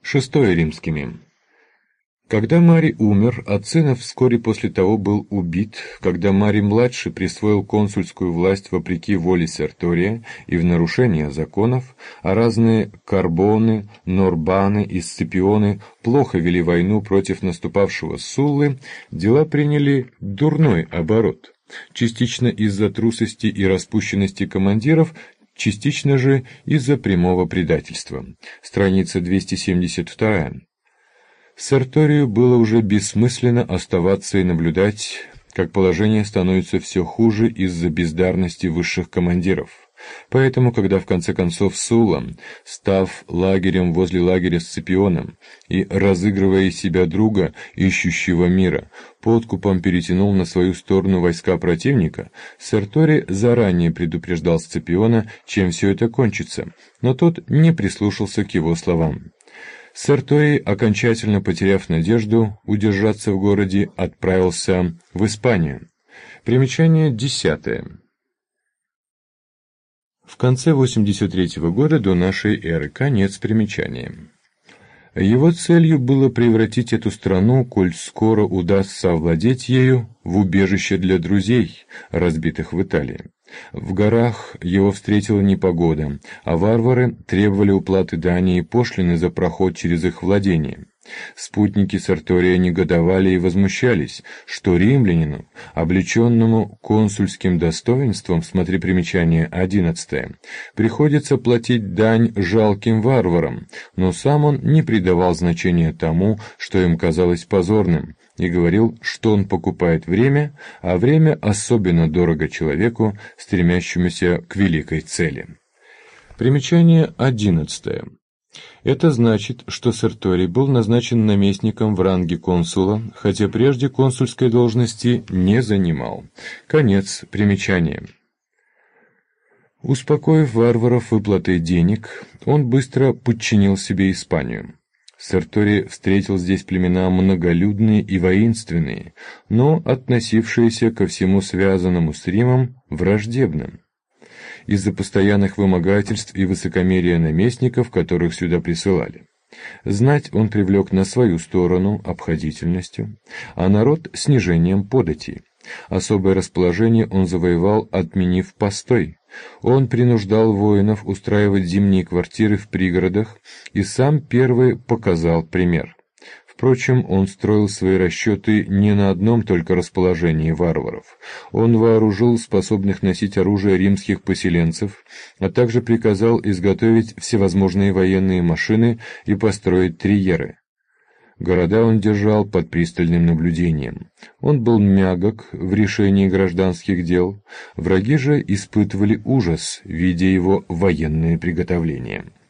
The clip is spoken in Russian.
Шестое римскими. Когда Марий умер, а Цинов вскоре после того был убит, когда Марий-младший присвоил консульскую власть вопреки воле Сертория и в нарушение законов, а разные Карбоны, Норбаны и Сципионы плохо вели войну против наступавшего Суллы, дела приняли дурной оборот, частично из-за трусости и распущенности командиров, частично же из-за прямого предательства. Страница 272. Серторию было уже бессмысленно оставаться и наблюдать, как положение становится все хуже из-за бездарности высших командиров. Поэтому, когда в конце концов Сула, став лагерем возле лагеря Сципиона и разыгрывая из себя друга, ищущего мира, подкупом перетянул на свою сторону войска противника, Серторий заранее предупреждал Сципиона, чем все это кончится, но тот не прислушался к его словам. Серторий, окончательно потеряв надежду удержаться в городе, отправился в Испанию. Примечание 10. В конце 83 года до нашей эры. Конец примечания. Его целью было превратить эту страну, коль скоро удастся овладеть ею, в убежище для друзей, разбитых в Италии. В горах его встретила непогода, а варвары требовали уплаты дани и пошлины за проход через их владение. Спутники Сертория негодовали и возмущались, что римлянину, облеченному консульским достоинством, смотри примечание 11, приходится платить дань жалким варварам, но сам он не придавал значения тому, что им казалось позорным, и говорил, что он покупает время, а время особенно дорого человеку, стремящемуся к великой цели. Примечание 11. Это значит, что Серторий был назначен наместником в ранге консула, хотя прежде консульской должности не занимал. Конец примечания. Успокоив варваров выплатой денег, он быстро подчинил себе Испанию. Серторий встретил здесь племена многолюдные и воинственные, но относившиеся ко всему связанному с Римом враждебно. Из-за постоянных вымогательств и высокомерия наместников, которых сюда присылали. Знать он привлек на свою сторону обходительностью, а народ — снижением податей. Особое расположение он завоевал, отменив постой. Он принуждал воинов устраивать зимние квартиры в пригородах и сам первый показал пример. Впрочем, он строил свои расчеты не на одном только расположении варваров. Он вооружил способных носить оружие римских поселенцев, а также приказал изготовить всевозможные военные машины и построить триеры. Города он держал под пристальным наблюдением. Он был мягок в решении гражданских дел, враги же испытывали ужас, видя его военные приготовления.